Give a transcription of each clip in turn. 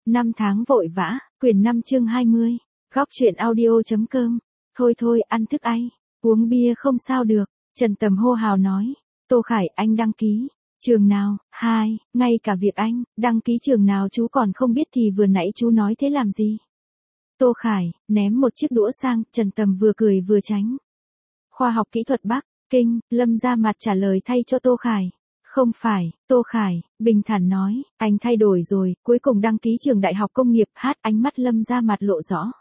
Năm tháng vội vã, quyển 5 chương 20. Góc truyện audio.com. Thôi thôi, ăn thức ai. Uống bia không sao được. Trần Tầm hô hào nói. Tô Khải, anh đăng ký. Trường nào? 2, ngay cả việc anh đăng ký trường nào chú còn không biết thì vừa nãy chú nói thế làm gì? Tô Khải, ném một chiếc đũa sang, Trần Tầm vừa cười vừa tránh. Khoa học kỹ thuật Bắc Kinh, Lâm ra mặt trả lời thay cho Tô Khải. Không phải, Tô Khải, bình thản nói, anh thay đổi rồi, cuối cùng đăng ký trường đại học công nghiệp hát, ánh mắt Lâm ra mặt lộ rõ.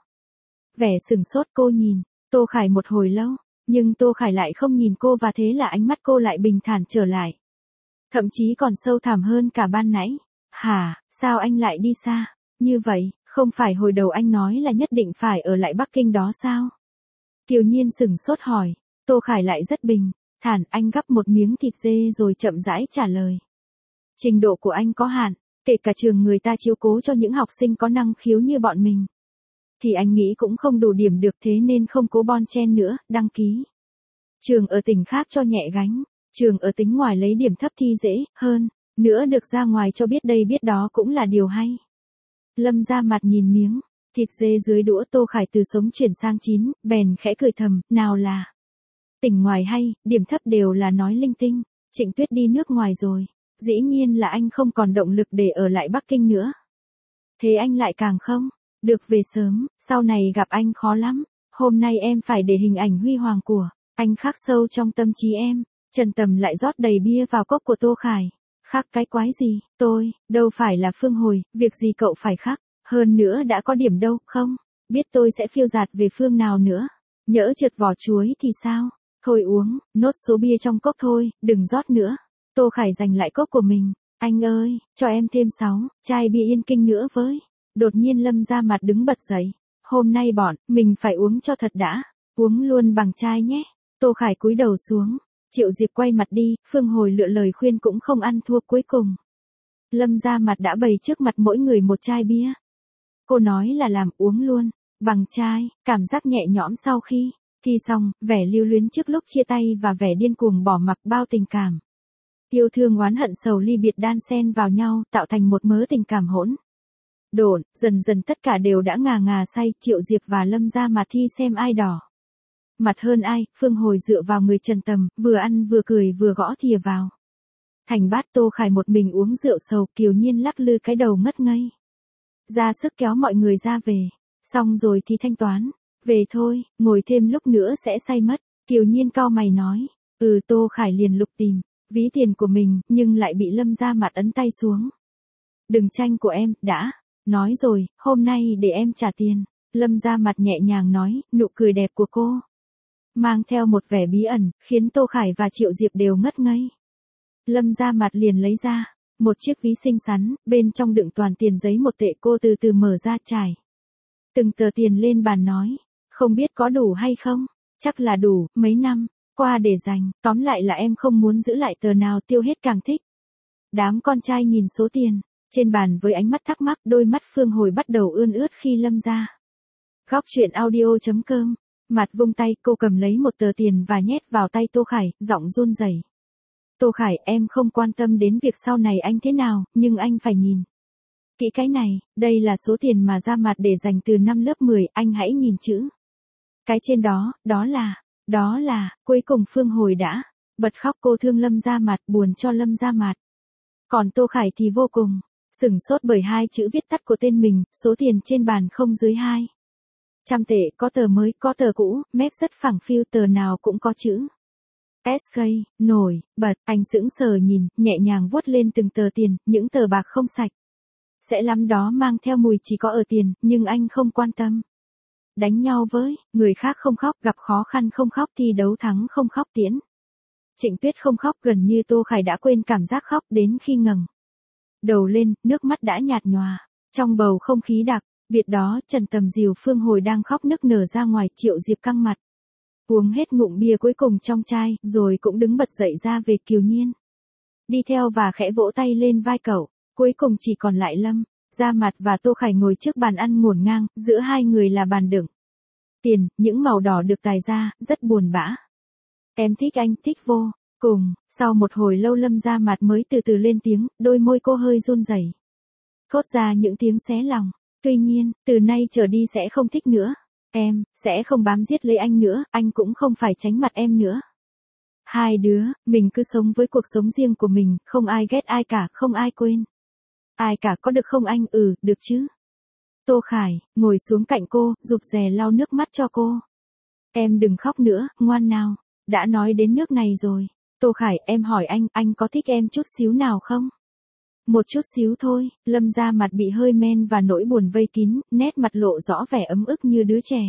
Vẻ sừng sốt, cô nhìn Tô Khải một hồi lâu, nhưng Tô Khải lại không nhìn cô và thế là ánh mắt cô lại bình thản trở lại. Thậm chí còn sâu thẳm hơn cả ban nãy. Hả, sao anh lại đi xa? Như vậy, không phải hồi đầu anh nói là nhất định phải ở lại Bắc Kinh đó sao? Kiều Nhiên sửng sốt hỏi. Tô Khải lại rất bình thản, anh gắp một miếng thịt dê rồi chậm rãi trả lời. Trình độ của anh có hạn, kể cả trường người ta chiếu cố cho những học sinh có năng khiếu như bọn mình. Thì anh nghĩ cũng không đủ điểm được, thế nên không cố bon chen nữa, đăng ký. Trường ở tỉnh khác cho nhẹ gánh, trường ở tỉnh ngoài lấy điểm thấp thi dễ hơn, nữa được ra ngoài cho biết đây biết đó cũng là điều hay. Lâm ra mặt nhìn miếng thịt dê dưới đũa Tô Khải từ sống chuyển sang chín, bèn khẽ cười thầm, nào là tỉnh ngoài hay, điểm thấp đều là nói linh tinh. Trịnh Tuyết đi nước ngoài rồi, dĩ nhiên là anh không còn động lực để ở lại Bắc Kinh nữa. Thế anh lại càng không được về sớm, sau này gặp anh khó lắm. Hôm nay em phải để hình ảnh huy hoàng của anh khắc sâu trong tâm trí em. Trần Tầm lại rót đầy bia vào cốc của Tô Khải. Khắc cái quái gì, tôi đâu phải là Phương Hồi, việc gì cậu phải khắc, hơn nữa đã có điểm đâu, không biết tôi sẽ phiêu dạt về phương nào nữa. Nhỡ trượt vỏ chuối thì sao? Thôi uống, nốt số bia trong cốc thôi, đừng rót nữa. Tô Khải giành lại cốc của mình. Anh ơi, cho em thêm 6 chai bia Yên Kinh nữa với. Đột nhiên Lâm ra mặt đứng bật dậy. Hôm nay bọn mình phải uống cho thật đã. Uống luôn bằng chai nhé. Tô Khải cúi đầu xuống. Triệu Diệp quay mặt đi, Phương Hồi lựa lời khuyên cũng không ăn thua cuối cùng. Lâm ra mặt đã bày trước mặt mỗi người một chai bia. Cô nói là làm uống luôn bằng chai, cảm giác nhẹ nhõm sau khi thi xong, vẻ lưu luyến trước lúc chia tay và vẻ điên cuồng bỏ mặc bao tình cảm. Yêu thương oán hận sầu ly biệt đan xen vào nhau, tạo thành một mớ tình cảm hỗn độn, dần dần tất cả đều đã ngà ngà say. Triệu Diệp và Lâm ra mặt thi xem ai đỏ mặt hơn ai. Phương Hồi dựa vào người Trần Tầm, vừa ăn vừa cười vừa gõ thìa vào thành bát. Tô Khải một mình uống rượu sầu, Kiều Nhiên lắc lư cái đầu ngất ngây, ra sức kéo mọi người ra về. Xong rồi thì thanh toán. Về thôi, ngồi thêm lúc nữa sẽ say mất. Kiều Nhiên cau mày nói. Tô Khải liền lục tìm ví tiền của mình, nhưng lại bị Lâm ra mặt ấn tay xuống. Đừng tranh của em, đã nói rồi, hôm nay để em trả tiền. Lâm ra mặt nhẹ nhàng nói, nụ cười đẹp của cô mang theo một vẻ bí ẩn, khiến Tô Khải và Triệu Diệp đều ngất ngây. Lâm ra mặt liền lấy ra một chiếc ví xinh xắn, bên trong đựng toàn tiền giấy 1 tệ. Cô từ từ mở ra trải từng tờ tiền lên bàn nói, không biết có đủ hay không, chắc là đủ, mấy năm qua để dành, tóm lại là em không muốn giữ lại tờ nào, tiêu hết càng thích. Đám con trai nhìn số tiền trên bàn với ánh mắt thắc mắc, đôi mắt Phương Hồi bắt đầu ươn ướt khi Lâm ra. Góc truyện audio.com. Mặt vung tay, cô cầm lấy một tờ tiền và nhét vào tay Tô Khải, giọng run rẩy. Tô Khải, em không quan tâm đến việc sau này anh thế nào, nhưng anh phải nhìn kỹ cái này, đây là số tiền mà ra mặt để dành từ năm lớp 10, anh hãy nhìn chữ cái trên đó, đó là, cuối cùng Phương Hồi đã bật khóc. Cô thương Lâm ra mặt, buồn cho Lâm ra mặt. Còn Tô Khải thì vô cùng sửng sốt bởi 2 chữ viết tắt của tên mình. Số tiền trên bàn không dưới 200 tệ, có tờ mới, có tờ cũ, mép rất phẳng phiu, tờ nào cũng có chữ SK, nổi bật. Anh sững sờ nhìn, nhẹ nhàng vuốt lên từng tờ tiền, những tờ bạc không sạch sẽ lắm đó, mang theo mùi chỉ có ở tiền, nhưng anh không quan tâm. Đánh nhau với người khác không khóc, gặp khó khăn không khóc, thi đấu thắng không khóc, tiễn Trịnh Tuyết không khóc. Gần như Tô Khải đã quên cảm giác khóc, đến khi ngẩng đầu lên, nước mắt đã nhạt nhòa. Trong bầu không khí đặc biệt đó, Trần Tầm dìu Phương Hồi đang khóc nức nở ra ngoài. Triệu Diệp căng mặt uống hết ngụm bia cuối cùng trong chai, rồi cũng đứng bật dậy ra về. Kiều Nhiên đi theo và khẽ vỗ tay lên vai cậu. Cuối cùng chỉ còn lại Lâm ra mặt và Tô Khải ngồi trước bàn ăn ngổn ngang, giữa hai người là bàn đựng tiền, những màu đỏ được tài ra, rất buồn bã. Em thích anh, thích vô cùng. Sau một hồi lâu Lâm ra mặt mới từ từ lên tiếng, đôi môi cô hơi run rẩy. thốt ra những tiếng xé lòng. Tuy nhiên, từ nay trở đi sẽ không thích nữa. Em, sẽ không bám giết lấy anh nữa, anh cũng không phải tránh mặt em nữa. Hai đứa, mình cứ sống với cuộc sống riêng của mình, không ai ghét ai cả, không ai quên. Ai cả có được không anh? Ừ, được chứ. Tô Khải, ngồi xuống cạnh cô, rụp rè lau nước mắt cho cô. Em đừng khóc nữa, ngoan nào. Đã nói đến nước này rồi. Tô Khải, em hỏi anh có thích em chút xíu nào không? Một chút xíu thôi. Lâm ra mặt bị hơi men và nỗi buồn vây kín, nét mặt lộ rõ vẻ ấm ức như đứa trẻ.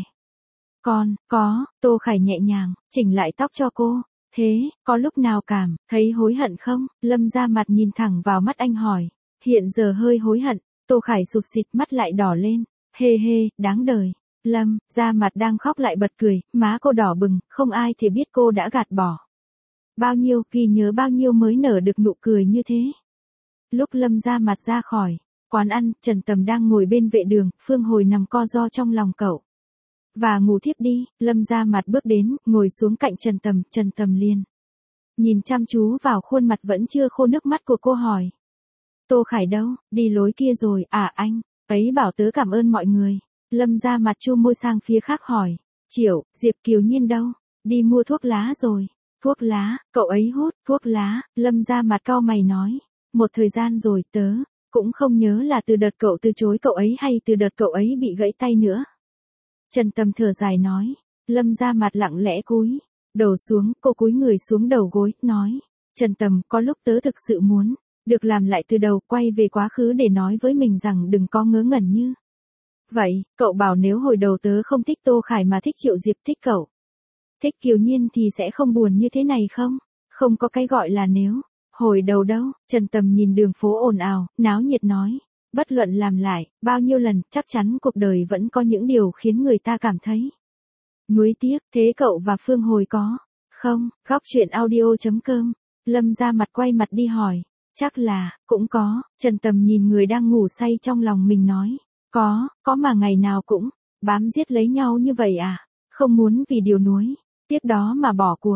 Có, Tô Khải nhẹ nhàng, chỉnh lại tóc cho cô. Thế, có lúc nào cảm thấy hối hận không? Lâm ra mặt nhìn thẳng vào mắt anh hỏi. Hiện giờ hơi hối hận. Tô Khải sụt sịt mắt lại đỏ lên. Hê hê, đáng đời. Lâm, ra mặt đang khóc lại bật cười, má cô đỏ bừng, không ai thể biết cô đã gạt bỏ. Bao nhiêu, ghi nhớ bao nhiêu mới nở được nụ cười như thế. Lúc Lâm ra mặt ra khỏi quán ăn, Trần Tầm đang ngồi bên vệ đường, Phương Hồi nằm co ro trong lòng cậu. Và ngủ thiếp đi, Lâm ra mặt bước đến, ngồi xuống cạnh Trần Tầm liền. Nhìn chăm chú vào khuôn mặt vẫn chưa khô nước mắt của cô hỏi. Tô Khải đâu, đi lối kia rồi, à anh, ấy bảo tớ cảm ơn mọi người. Lâm ra mặt chu môi sang phía khác hỏi. Triệu, Diệp Kiều Nhiên đâu? Đi mua thuốc lá rồi. Thuốc lá, cậu ấy hút thuốc lá, Lâm ra mặt cau mày nói. Một thời gian rồi tớ cũng không nhớ là từ đợt cậu từ chối cậu ấy hay từ đợt cậu ấy bị gãy tay nữa. Trần Tầm thở dài nói. Lâm ra mặt lặng lẽ cúi đầu xuống, cô cúi người xuống đầu gối, nói. Trần Tầm, có lúc tớ thực sự muốn được làm lại từ đầu, quay về quá khứ để nói với mình rằng đừng có ngớ ngẩn như vậy. Cậu bảo nếu hồi đầu tớ không thích Tô Khải mà thích Triệu Diệp, thích cậu, thích Kiều Nhiên thì sẽ không buồn như thế này không? Không có cái gọi là nếu. Hồi đầu đâu? Trần Tầm nhìn đường phố ồn ào, náo nhiệt nói. Bất luận làm lại, bao nhiêu lần, chắc chắn cuộc đời vẫn có những điều khiến người ta cảm thấy nuối tiếc. Thế cậu và Phương Hồi có không? Góc chuyện audio.com. Lâm ra mặt quay mặt đi hỏi. Chắc là, cũng có. Trần Tầm nhìn người đang ngủ say trong lòng mình nói. Có mà ngày nào cũng bám giết lấy nhau như vậy à? Không muốn vì điều nuối tiếc đó mà bỏ cuộc.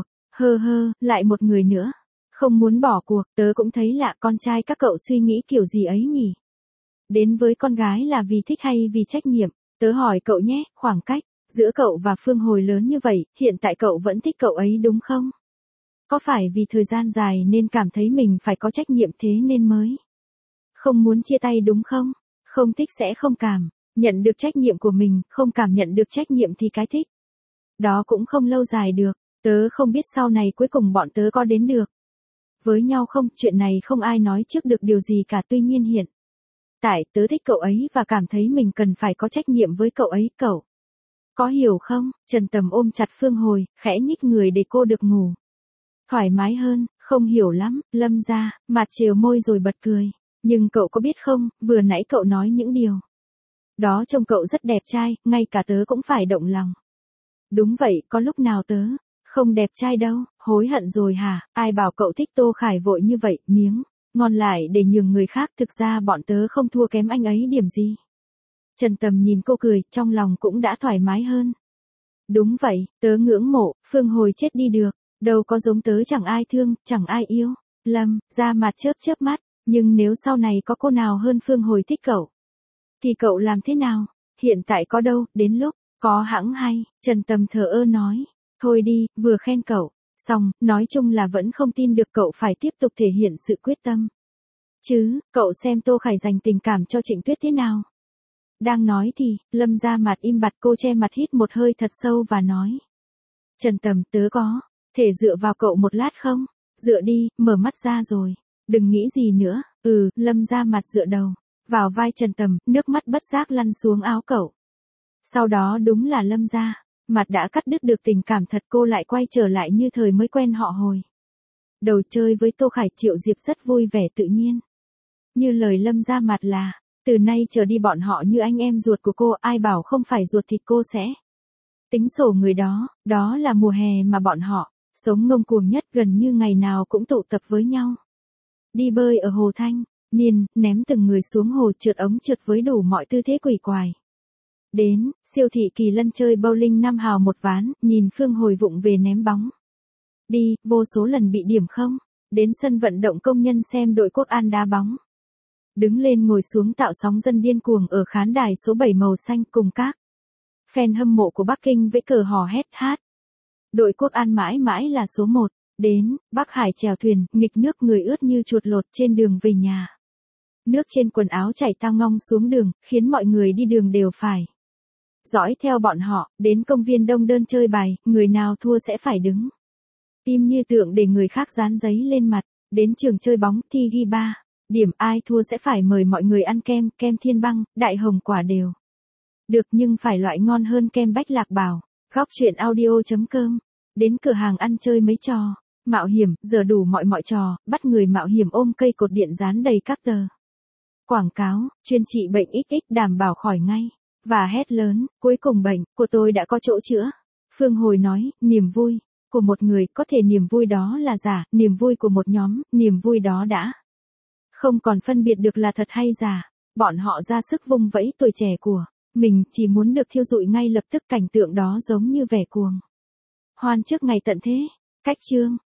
Lại một người nữa. Không muốn bỏ cuộc, tớ cũng thấy lạ, con trai các cậu suy nghĩ kiểu gì ấy nhỉ? Đến với con gái là vì thích hay vì trách nhiệm? Tớ hỏi cậu nhé, khoảng cách giữa cậu và Phương Hồi lớn như vậy, hiện tại cậu vẫn thích cậu ấy đúng không? Có phải vì thời gian dài nên cảm thấy mình phải có trách nhiệm thế nên mới không muốn chia tay đúng không? Không thích sẽ không cảm nhận được trách nhiệm của mình, không cảm nhận được trách nhiệm thì cái thích đó cũng không lâu dài được. Tớ không biết sau này cuối cùng bọn tớ có đến được với nhau không, chuyện này không ai nói trước được điều gì cả, tuy nhiên hiện tại tớ thích cậu ấy và cảm thấy mình cần phải có trách nhiệm với cậu ấy, cậu có hiểu không? Trần Tầm ôm chặt Phương Hồi, khẽ nhích người để cô được ngủ thoải mái hơn. Không hiểu lắm. Lâm ra mặt trều môi rồi bật cười. Nhưng cậu có biết không, vừa nãy cậu nói những điều đó trông cậu rất đẹp trai, ngay cả tớ cũng phải động lòng. Đúng vậy, có lúc nào tớ không đẹp trai đâu. Hối hận rồi hả? Ai bảo cậu thích Tô Khải vội như vậy, miếng ngon lại để nhường người khác, thực ra bọn tớ không thua kém anh ấy điểm gì. Trần Tầm nhìn cô cười, trong lòng cũng đã thoải mái hơn. Đúng vậy, tớ ngưỡng mộ, Phương Hồi chết đi được, đâu có giống tớ, chẳng ai thương, chẳng ai yêu. Lâm ra mặt chớp mắt, nhưng nếu sau này có cô nào hơn Phương Hồi thích cậu, thì cậu làm thế nào? Hiện tại có đâu, đến lúc có hẵng hay. Trần Tầm thờ ơ nói. Thôi đi, vừa khen cậu xong, nói chung là vẫn không tin được cậu phải tiếp tục thể hiện sự quyết tâm. Chứ, cậu xem Tô Khải dành tình cảm cho Trịnh Tuyết thế nào? Đang nói thì, Lâm ra mặt im bặt, cô che mặt hít một hơi thật sâu và nói. Trần Tầm, tớ có thể dựa vào cậu một lát không? Dựa đi, mở mắt ra rồi. Đừng nghĩ gì nữa. Lâm ra mặt dựa đầu vào vai Trần Tầm, nước mắt bất giác lăn xuống áo cậu. Sau đó đúng là Lâm ra mặt đã cắt đứt được tình cảm thật, cô lại quay trở lại như thời mới quen họ hồi đầu chơi với Tô Khải. Triệu Diệp rất vui vẻ tự nhiên. Như lời Lâm ra mặt là, từ nay trở đi bọn họ như anh em ruột của cô, ai bảo không phải ruột thịt cô sẽ tính sổ người đó. Đó là mùa hè mà bọn họ sống ngông cuồng nhất, gần như ngày nào cũng tụ tập với nhau. Đi bơi ở hồ Thanh Niên, ném từng người xuống hồ, trượt ống trượt với đủ mọi tư thế quỷ quái. Đến siêu thị Kỳ Lân chơi bowling 5 hào một ván, nhìn Phương Hồi vụng về ném bóng đi, vô số lần bị điểm không. Đến sân vận động công nhân xem đội Quốc An đá bóng. Đứng lên ngồi xuống tạo sóng dân điên cuồng ở khán đài số 7 màu xanh cùng các fan hâm mộ của Bắc Kinh vẫy cờ hò hét hát. Đội Quốc An mãi mãi là số 1. Đến, Bắc Hải chèo thuyền, nghịch nước người ướt như chuột lột trên đường về nhà. Nước trên quần áo chảy tao ngong xuống đường, khiến mọi người đi đường đều phải dõi theo bọn họ, đến công viên Đông Đơn chơi bài, người nào thua sẽ phải đứng im như tượng để người khác dán giấy lên mặt, đến trường chơi bóng thi ghi 3 điểm ai thua sẽ phải mời mọi người ăn kem, kem Thiên Băng, Đại Hồng quả đều được nhưng phải loại ngon hơn kem Bách Lạc Bảo. Góc chuyện audio.com. Đến cửa hàng ăn chơi mấy trò mạo hiểm, giờ đủ mọi trò, bắt người mạo hiểm ôm cây cột điện dán đầy các tờ quảng cáo, chuyên trị bệnh XX đảm bảo khỏi ngay. Và hét lớn, cuối cùng bệnh của tôi đã có chỗ chữa. Phương Hồi nói, niềm vui của một người có thể niềm vui đó là giả, niềm vui của một nhóm, niềm vui đó đã không còn phân biệt được là thật hay giả. Bọn họ ra sức vung vẫy tuổi trẻ của mình, chỉ muốn được thiêu rụi ngay lập tức. Cảnh tượng đó giống như vẻ cuồng hoan trước ngày tận thế. Cách chương